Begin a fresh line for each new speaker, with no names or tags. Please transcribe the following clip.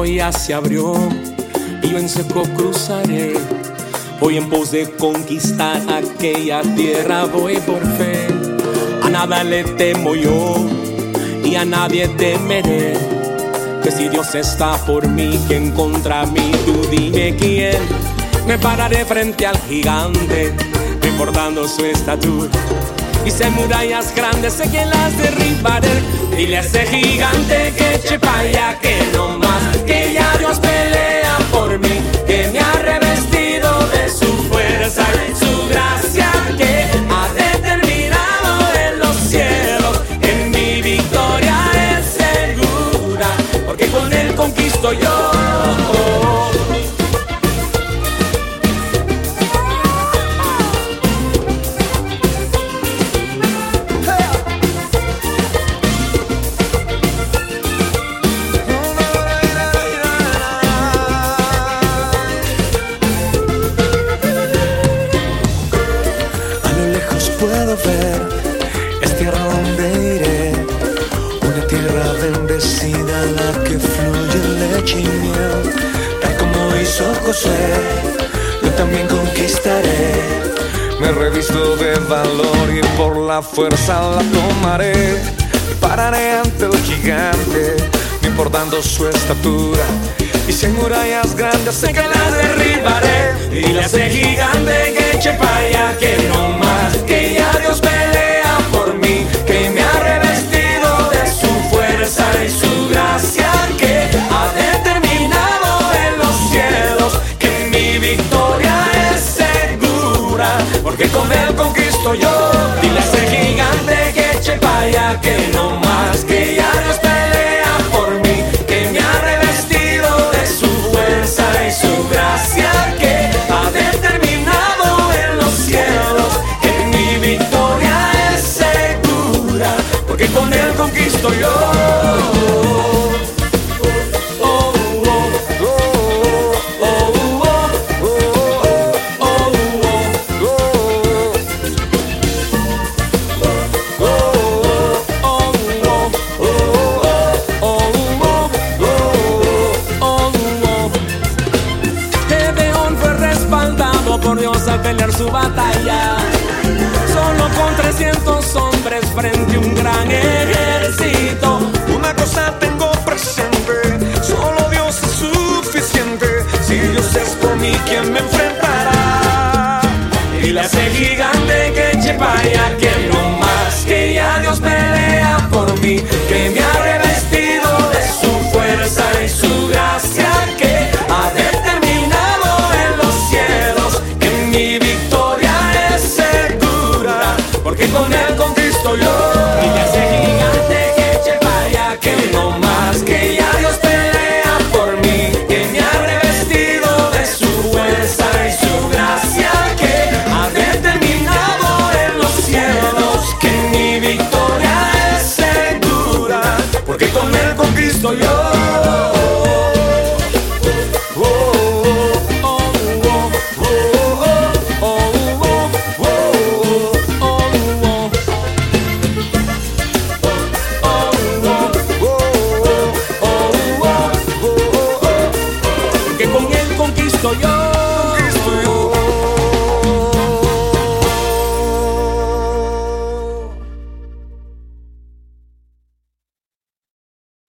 camino ya se abrió y yo en seco cruzaré. Voy en pos de conquistar aquella tierra, voy por fe. A nada le temo yo y a nadie temeré, que si Dios está por mí, ¿quién contra mí? Tú dime quién. Me pararé frente al gigante, recordando su estatura. Y si hay murallas grandes, sé que las derribaré. Dile a ese gigante que eche pa' allá, que no más, que ya Dios pelea por mí, que me ha revestido de su fuerza y su gracia, que ha determinado en los cielos, que mi victoria es segura, porque con él conquisto yo.
Puedo ver, es tierra donde iré, una tierra bendecida en la que fluye leche y miel. Tal como hizo José, yo también conquistaré. Me revisto de valor y por la fuerza la tomaré. Me pararé ante el gigante, no importando su estatura. Y si hay murallas grandes, sé que las derribaré. Dile a ese gigante que eche pa' allá, que no más, que ya Dios pelea por mí, que me ha revestido de su fuerza y su gracia, que ha determinado en los cielos que mi victoria es segura, porque con él conquisto yo. Dile a ese gigante que eche pa' allá, que no más, que ya Dios pelea por mí, que me ha revestido de su fuerza y su gracia, que ha determinado en los cielos que mi victoria es segura, porque con él conquisto yo.
Por Dios al pelear su batalla, solo con 300 hombres frente a un gran ejército.
Una cosa tengo presente, solo Dios es suficiente. Si Dios es por mí, ¿quién me enfrentará?
Dile a ese gigante que eche pa' allá, que no más, que ya Dios pelea por mí, que me ha revestido de su fuerza y su gracia, que ha determinado en los cielos que mi victoria es segura, porque con él conquisto yo. Dile a ese gigante que eche pa' allá, que no más, que ya Dios pelea por mí, que me ha revestido de su fuerza y su gracia, que ha determinado en los cielos que mi victoria es segura, porque con él conquisto yo. Con él conquisto yo.